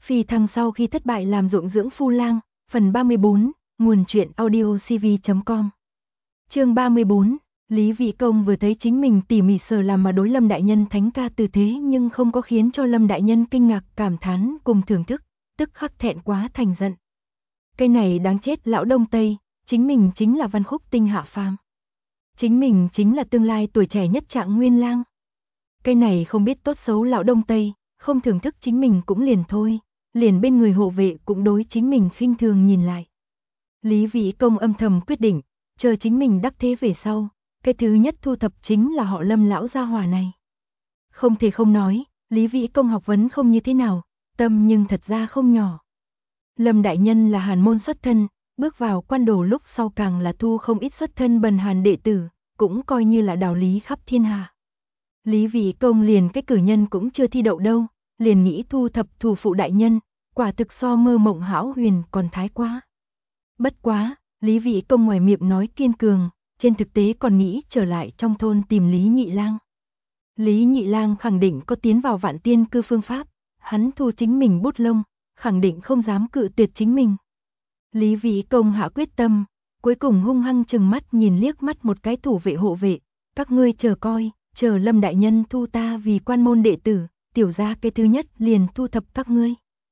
Phi thăng sau khi thất bại làm ruộng dưỡng phu lang, phần 34, nguồn truyện audiocv.com. Chương 34, Lý Vị Công vừa thấy chính mình tỉ mỉ sở làm mà đối Lâm đại nhân thánh ca tư thế nhưng không có khiến cho Lâm đại nhân kinh ngạc, cảm thán cùng thưởng thức, tức khắc thẹn quá thành giận. Cái này đáng chết lão Đông Tây, chính mình chính là Văn Khúc Tinh hạ phàm. Chính mình chính là tương lai tuổi trẻ nhất Trạng Nguyên Lang. Cái này không biết tốt xấu lão Đông Tây, không thưởng thức chính mình cũng liền thôi, liền bên người hộ vệ cũng đối chính mình khinh thường nhìn lại. Lý Vị Công âm thầm quyết định, chờ chính mình đắc thế về sau, cái thứ nhất thu thập chính là họ Lâm lão gia hỏa này. Không thể không nói, Lý Vị Công học vấn không như thế nào, tâm nhưng thật ra không nhỏ. Lâm đại nhân là hàn môn xuất thân, bước vào quan đồ lúc sau càng là thu không ít xuất thân bần hàn đệ tử, cũng coi như là đạo lý khắp thiên hạ. Lý Vị Công liền cái cử nhân cũng chưa thi đậu đâu, liền nghĩ thu thập thủ phụ đại nhân, quả thực so mơ mộng hão huyền còn thái quá. Bất quá, Lý Vị Công ngoài miệng nói kiên cường, trên thực tế còn nghĩ trở lại trong thôn tìm Lý Nhị Lang. Lý Nhị Lang khẳng định có tiến vào Vạn Tiên cư phương pháp, hắn thu chính mình bút lông, khẳng định không dám cự tuyệt chính mình. Lý Vị Công hạ quyết tâm, cuối cùng hung hăng trừng mắt nhìn liếc mắt một cái thủ vệ hộ vệ, các ngươi chờ coi, chờ Lâm đại nhân thu ta vì quan môn đệ tử, tiểu gia cái thứ nhất liền thu thập các ngươi.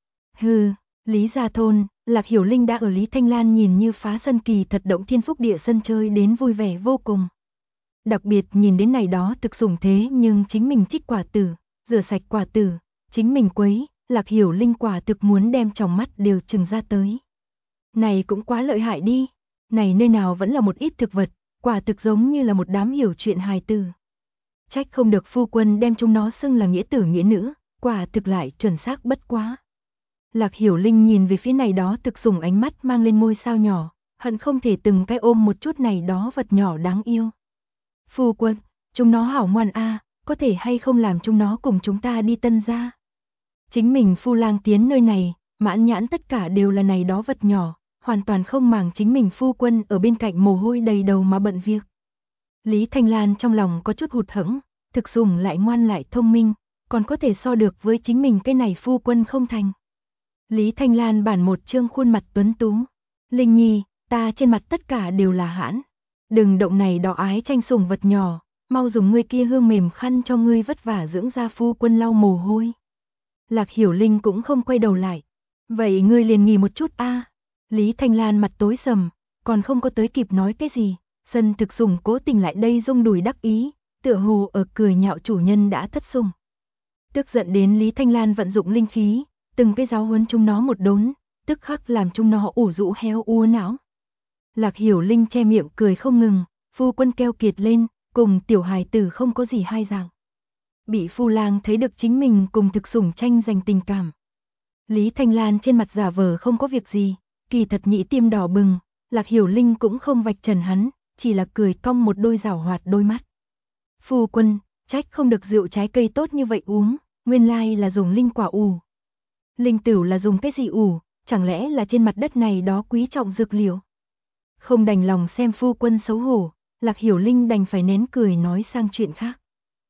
Hừ, Lý gia thôn, Lạc Hiểu Linh đã ở Lý Thanh Lan nhìn như phá sân kỳ thật động thiên phúc địa sân chơi đến vui vẻ vô cùng. Đặc biệt nhìn đến này đó thực sủng thế nhưng chính mình trích quả tử, rửa sạch quả tử, chính mình quấy, Lạc Hiểu Linh quả thực muốn đem tròng mắt đều trừng ra tới. Này cũng quá lợi hại đi, này nơi nào vẫn là một ít thực vật, quả thực giống như là một đám hiểu chuyện hài tử. Trách không được phu quân đem chúng nó xưng là nghĩa tử nghĩa nữ, quả thực lại chuẩn xác bất quá. Lạc Hiểu Linh nhìn về phía này đó thực sủng ánh mắt mang lên môi sao nhỏ, hận không thể từng cái ôm một chút này đó vật nhỏ đáng yêu. Phu quân, chúng nó hảo ngoan a, có thể hay không làm chúng nó cùng chúng ta đi Tân gia. Chính mình phu lang tiến nơi này, mãn nhãn tất cả đều là này đó vật nhỏ, hoàn toàn không màng chính mình phu quân ở bên cạnh mồ hôi đầy đầu mà bận việc. Lý Thanh Lan trong lòng có chút hụt hẫng, thực sủng lại ngoan lại thông minh, còn có thể so được với chính mình cái này phu quân không thành. Lý Thanh Lan bản một trương khuôn mặt tuấn tú. Linh Nhi, ta trên mặt tất cả đều là hãn. Đừng động này đỏ ái tranh sủng vật nhỏ, mau dùng ngươi kia hương mềm khăn cho ngươi vất vả dưỡng ra phu quân lau mồ hôi. Lạc Hiểu Linh cũng không quay đầu lại. Vậy ngươi liền nghỉ một chút a. Lý Thanh Lan mặt tối sầm, còn không có tới kịp nói cái gì. Sân thực sủng cố tình lại đây rung đùi đắc ý, tựa hồ ở cười nhạo chủ nhân đã thất sủng. Tức giận đến Lý Thanh Lan vận dụng linh khí, từng cái giáo huấn chúng nó một đốn, tức khắc làm chúng nó ủ rũ héo úa não. Lạc Hiểu Linh che miệng cười không ngừng, phu quân keo kiệt lên, cùng tiểu hài tử không có gì hai dạng. Bị phu lang thấy được chính mình cùng thực sủng tranh giành tình cảm. Lý Thanh Lan trên mặt giả vờ không có việc gì, kỳ thật nhĩ tiêm đỏ bừng, Lạc Hiểu Linh cũng không vạch trần hắn, chỉ là cười cong một đôi giảo hoạt đôi mắt. Phu quân, trách không được rượu trái cây tốt như vậy uống, nguyên lai là dùng linh quả ủ. Linh tửu là dùng cái gì ủ, chẳng lẽ là trên mặt đất này đó quý trọng dược liệu. Không đành lòng xem phu quân xấu hổ, Lạc Hiểu Linh đành phải nén cười nói sang chuyện khác.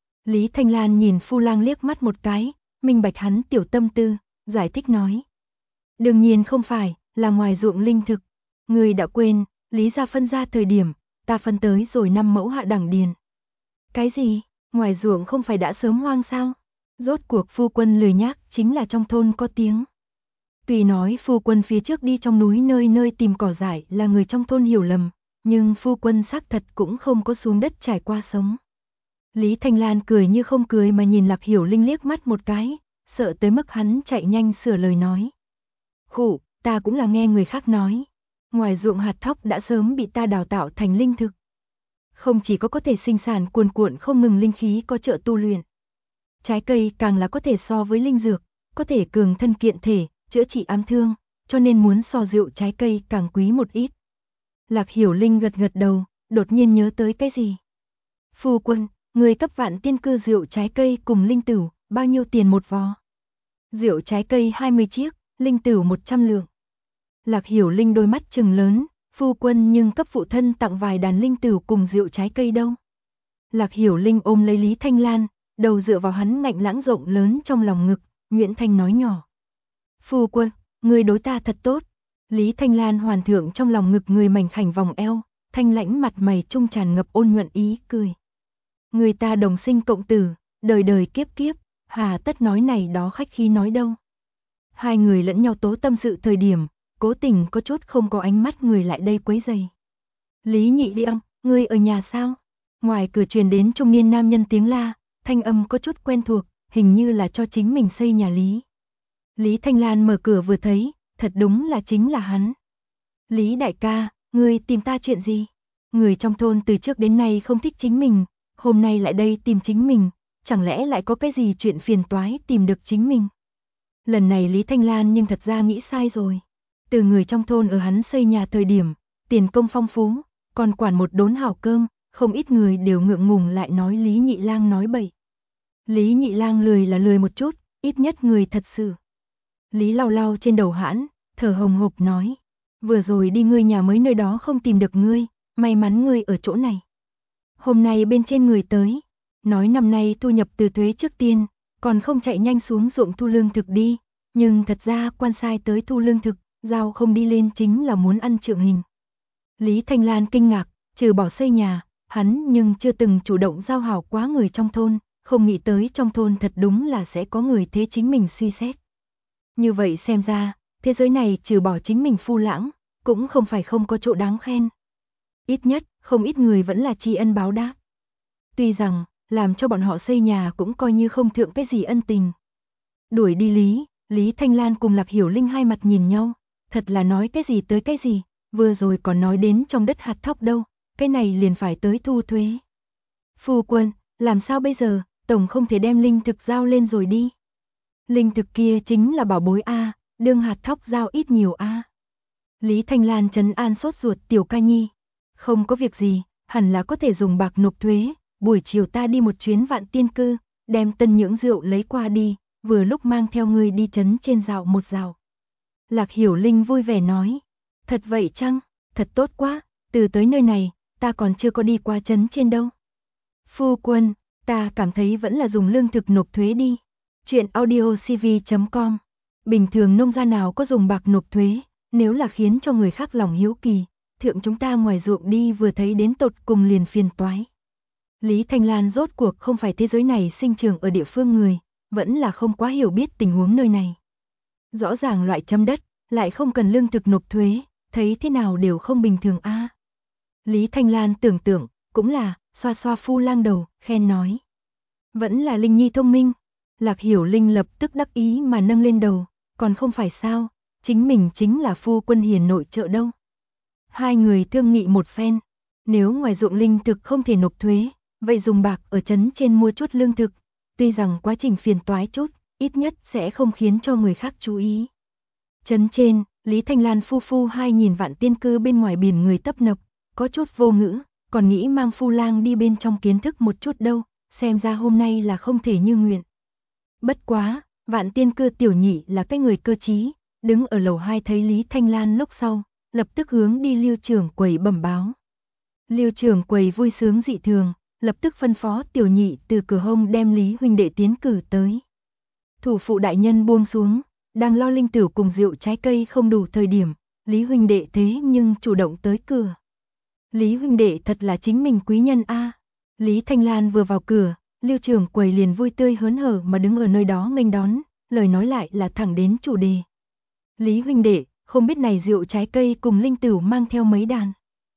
Lý Thanh Lan nhìn phu lang liếc mắt một cái, minh bạch hắn tiểu tâm tư, giải thích nói. Đương nhiên không phải, là ngoài ruộng linh thực. Người đã quên, Lý gia phân ra thời điểm, ta phân tới rồi 5 mẫu hạ đẳng điền. Cái gì, ngoài ruộng không phải đã sớm hoang sao? Rốt cuộc phu quân lười nhác chính là trong thôn có tiếng. Tuy nói phu quân phía trước đi trong núi nơi nơi tìm cỏ dại là người trong thôn hiểu lầm, nhưng phu quân xác thật cũng không có xuống đất trải qua sống. Lý Thanh Lan cười như không cười mà nhìn Lạc Hiểu Linh liếc mắt một cái, sợ tới mức hắn chạy nhanh sửa lời nói. Khụ, ta cũng là nghe người khác nói. Ngoài ruộng hạt thóc đã sớm bị ta đào tạo thành linh thực. Không chỉ có thể sinh sản cuồn cuộn không ngừng linh khí có trợ tu luyện. Trái cây càng là có thể so với linh dược, có thể cường thân kiện thể, chữa trị ám thương, cho nên muốn so rượu trái cây càng quý một ít. Lạc Hiểu Linh gật gật đầu, đột nhiên nhớ tới cái gì. Phu quân, người cấp Vạn Tiên cư rượu trái cây cùng linh tửu, bao nhiêu tiền một vò? Rượu trái cây 20 chiếc, linh tửu 100 lượng. Lạc Hiểu Linh đôi mắt trừng lớn, phu quân nhưng cấp phụ thân tặng vài đàn linh tửu cùng rượu trái cây đâu. Lạc Hiểu Linh ôm lấy Lý Thanh Lan, đầu dựa vào hắn ngạnh lãng rộng lớn trong lòng ngực, Nguyễn Thanh nói nhỏ. Phu quân, người đối ta thật tốt. Lý Thanh Lan hoàn thượng trong lòng ngực người mảnh khảnh vòng eo, thanh lãnh mặt mày trung tràn ngập ôn nhuận ý cười. Người ta đồng sinh cộng tử, đời đời kiếp kiếp, hà tất nói này đó khách khí nói đâu. Hai người lẫn nhau tố tâm sự thời điểm, cố tình có chút không có ánh mắt người lại đây quấy rầy. Lý Nhị Liễng, ngươi ở nhà sao? Ngoài cửa truyền đến trung niên nam nhân tiếng la, thanh âm có chút quen thuộc, hình như là cho chính mình xây nhà Lý. Lý Thanh Lan mở cửa vừa thấy, thật đúng là chính là hắn. Lý đại ca, ngươi tìm ta chuyện gì? Người trong thôn từ trước đến nay không thích chính mình, hôm nay lại đây tìm chính mình, chẳng lẽ lại có cái gì chuyện phiền toái tìm được chính mình? Lần này Lý Thanh Lan nhưng thật ra nghĩ sai rồi. Từ người trong thôn ở hắn xây nhà thời điểm, tiền công phong phú, còn quản một đốn hảo cơm, không ít người đều ngượng ngùng lại nói Lý Nhị Lang nói bậy. Lý Nhị Lang lười là lười một chút, ít nhất người thật sự. Lý lau lau trên đầu hãn, thở hồng hộc nói. Vừa rồi đi ngươi nhà mới nơi đó không tìm được ngươi, may mắn ngươi ở chỗ này. Hôm nay bên trên người tới, nói năm nay thu nhập từ thuế trước tiên, còn không chạy nhanh xuống ruộng thu lương thực đi, nhưng thật ra quan sai tới thu lương thực, giao không đi lên chính là muốn ăn trượng hình. Lý Thanh Lan kinh ngạc, trừ bỏ xây nhà, hắn nhưng chưa từng chủ động giao hảo quá người trong thôn, không nghĩ tới trong thôn thật đúng là sẽ có người thế chính mình suy xét. Như vậy xem ra, thế giới này trừ bỏ chính mình Phu Lãng, cũng không phải không có chỗ đáng khen. Ít nhất, không ít người vẫn là tri ân báo đáp. Tuy rằng, làm cho bọn họ xây nhà cũng coi như không thượng cái gì ân tình. Đuổi đi Lý Thanh Lan cùng Lạc Hiểu Linh hai mặt nhìn nhau, thật là nói cái gì tới cái gì, vừa rồi còn nói đến trong đất hạt thóc đâu, cái này liền phải tới thu thuế. Phu quân, làm sao bây giờ, tổng không thể đem linh thực giao lên rồi đi. Linh thực kia chính là bảo bối a, đương hạt thóc giao ít nhiều a. Lý Thanh Lan trấn an sốt ruột Tiểu Ca Nhi, không có việc gì, hẳn là có thể dùng bạc nộp thuế, buổi chiều ta đi một chuyến Vạn Tiên Cư, đem tân nhưỡng rượu lấy qua đi, vừa lúc mang theo ngươi đi trấn trên dạo một dạo. Lạc Hiểu Linh vui vẻ nói, thật vậy chăng, thật tốt quá, từ tới nơi này, ta còn chưa có đi qua trấn trên đâu. Phu quân, ta cảm thấy vẫn là dùng lương thực nộp thuế đi. Chuyện audiocv.com. Bình thường nông gia nào có dùng bạc nộp thuế, nếu là khiến cho người khác lòng hiếu kỳ, thượng chúng ta ngoài ruộng đi vừa thấy đến tột cùng liền phiền toái. Lý Thanh Lan rốt cuộc không phải thế giới này sinh trưởng ở địa phương người, vẫn là không quá hiểu biết tình huống nơi này. Rõ ràng loại chấm đất, lại không cần lương thực nộp thuế, thấy thế nào đều không bình thường a. Lý Thanh Lan tưởng tượng, cũng là, xoa xoa Phu Lang đầu, khen nói. Vẫn là Linh Nhi thông minh. Lạc Hiểu Linh lập tức đắc ý mà nâng lên đầu, còn không phải sao, chính mình chính là phu quân hiền nội trợ đâu. Hai người thương nghị một phen, nếu ngoài ruộng linh thực không thể nộp thuế, vậy dùng bạc ở trấn trên mua chút lương thực, tuy rằng quá trình phiền toái chút, ít nhất sẽ không khiến cho người khác chú ý. Trấn trên, Lý Thanh Lan phu phu hai nhìn Vạn Tiên Cư bên ngoài biển người tấp nập, có chút vô ngữ, còn nghĩ mang Phu Lang đi bên trong kiến thức một chút đâu, xem ra hôm nay là không thể như nguyện. Bất quá, Vạn Tiên Cư tiểu nhị là cái người cơ trí, đứng ở lầu 2 thấy Lý Thanh Lan lúc sau, lập tức hướng đi Lưu trưởng quầy bẩm báo. Lưu trưởng quầy vui sướng dị thường, lập tức phân phó tiểu nhị từ cửa hông đem Lý huynh đệ tiến cử tới. Thủ phụ đại nhân buông xuống, đang lo linh tửu cùng rượu trái cây không đủ thời điểm, Lý huynh đệ thế nhưng chủ động tới cửa. Lý huynh đệ thật là chính mình quý nhân a. Lý Thanh Lan vừa vào cửa, Lưu trưởng quầy liền vui tươi hớn hở mà đứng ở nơi đó nghênh đón, lời nói lại là thẳng đến chủ đề. Lý huynh đệ, không biết này rượu trái cây cùng linh tửu mang theo mấy đàn.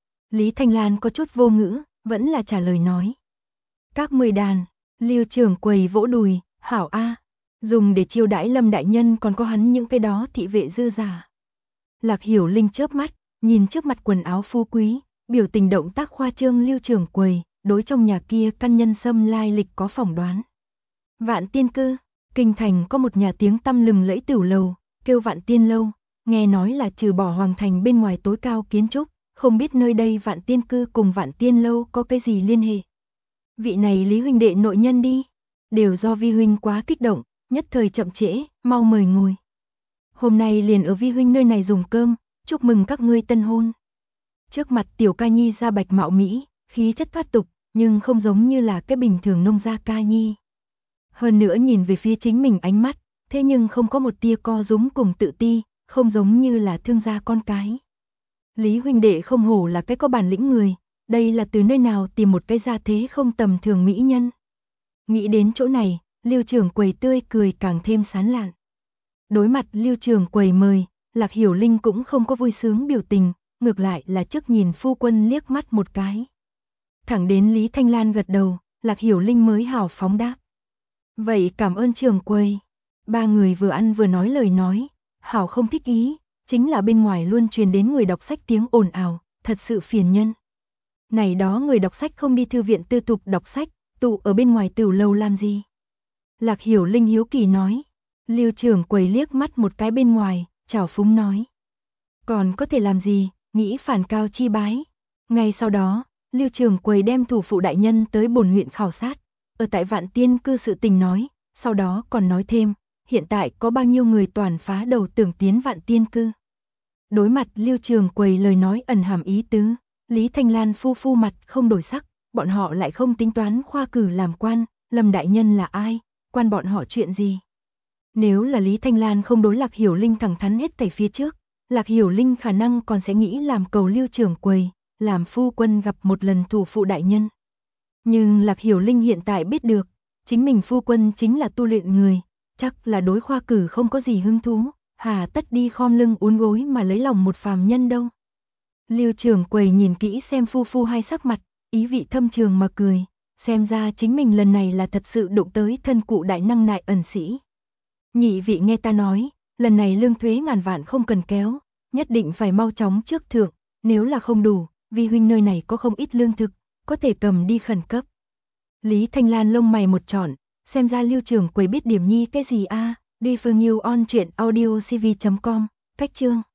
Lý Thanh Lan có chút vô ngữ, vẫn là trả lời nói. Các 10 đàn, Lưu trưởng quầy vỗ đùi, hảo a, dùng để chiêu đãi Lâm đại nhân còn có hắn những cái đó thị vệ dư giả. Lạc Hiểu Linh chớp mắt, nhìn trước mặt quần áo phú quý, biểu tình động tác khoa trương Lưu trưởng quầy, đối trong nhà kia căn nhân sâm lai lịch có phỏng đoán. Vạn Tiên Cư, kinh thành có một nhà tiếng tăm lừng lẫy tửu lầu, kêu Vạn Tiên Lâu, nghe nói là trừ bỏ hoàng thành bên ngoài tối cao kiến trúc, không biết nơi đây Vạn Tiên Cư cùng Vạn Tiên Lâu có cái gì liên hệ. Vị này Lý huynh đệ nội nhân đi, đều do vi huynh quá kích động, nhất thời chậm trễ, mau mời ngồi. Hôm nay liền ở vi huynh nơi này dùng cơm, chúc mừng các ngươi tân hôn. Trước mặt Tiểu Ca Nhi da bạch mạo mỹ, khí chất thoát tục, nhưng không giống như là cái bình thường nông gia ca nhi. Hơn nữa nhìn về phía chính mình ánh mắt, thế nhưng không có một tia co rúm cùng tự ti, không giống như là thương gia con cái. Lý huynh đệ không hổ là cái có bản lĩnh người, đây là từ nơi nào tìm một cái gia thế không tầm thường mỹ nhân. Nghĩ đến chỗ này, Lưu trưởng quầy tươi cười càng thêm sán lạn. Đối mặt Lưu trưởng quầy mời, Lạc Hiểu Linh cũng không có vui sướng biểu tình, ngược lại là trước nhìn phu quân liếc mắt một cái. Thẳng đến Lý Thanh Lan gật đầu, Lạc Hiểu Linh mới hào phóng đáp. Vậy cảm ơn trưởng quầy. Ba người vừa ăn vừa nói lời nói, hảo không thích ý, chính là bên ngoài luôn truyền đến người đọc sách tiếng ồn ào, thật sự phiền nhân. Này đó người đọc sách không đi thư viện tư tục đọc sách, tụ ở bên ngoài tiểu lầu làm gì? Lạc Hiểu Linh hiếu kỳ nói. Lưu trưởng quầy liếc mắt một cái bên ngoài, chào phúng nói. Còn có thể làm gì, nghĩ phản cao chi bái. Ngay sau đó, Lưu trưởng quầy đem thủ phụ đại nhân tới bổn huyện khảo sát, ở tại Vạn Tiên cư sự tình nói, sau đó còn nói thêm, hiện tại có bao nhiêu người toàn phá đầu tưởng tiến Vạn Tiên cư. Đối mặt Lưu trưởng quầy lời nói ẩn hàm ý tứ, Lý Thanh Lan phu phu mặt không đổi sắc, bọn họ lại không tính toán khoa cử làm quan, Lâm đại nhân là ai, quan bọn họ chuyện gì. Nếu là Lý Thanh Lan không đối Lạc Hiểu Linh thẳng thắn hết thảy phía trước, Lạc Hiểu Linh khả năng còn sẽ nghĩ làm cầu Lưu trưởng quầy, làm phu quân gặp một lần thủ phụ đại nhân. Nhưng Lạc Hiểu Linh hiện tại biết được, chính mình phu quân chính là tu luyện người, chắc là đối khoa cử không có gì hứng thú, hà tất đi khom lưng uốn gối mà lấy lòng một phàm nhân đâu. Lưu trưởng quầy nhìn kỹ xem phu phu hai sắc mặt, ý vị thâm trường mà cười, xem ra chính mình lần này là thật sự đụng tới thân cụ đại năng nại ẩn sĩ. Nhị vị nghe ta nói, lần này lương thuế ngàn vạn không cần kéo, nhất định phải mau chóng trước thượng, nếu là không đủ, vi huynh nơi này có không ít lương thực, có thể cầm đi khẩn cấp. Lý Thanh Lan lông mày một trọn, xem ra Lưu trưởng quầy biết điểm nhi cái gì a. Đi phương you on truyện audio cv.com, cách chương.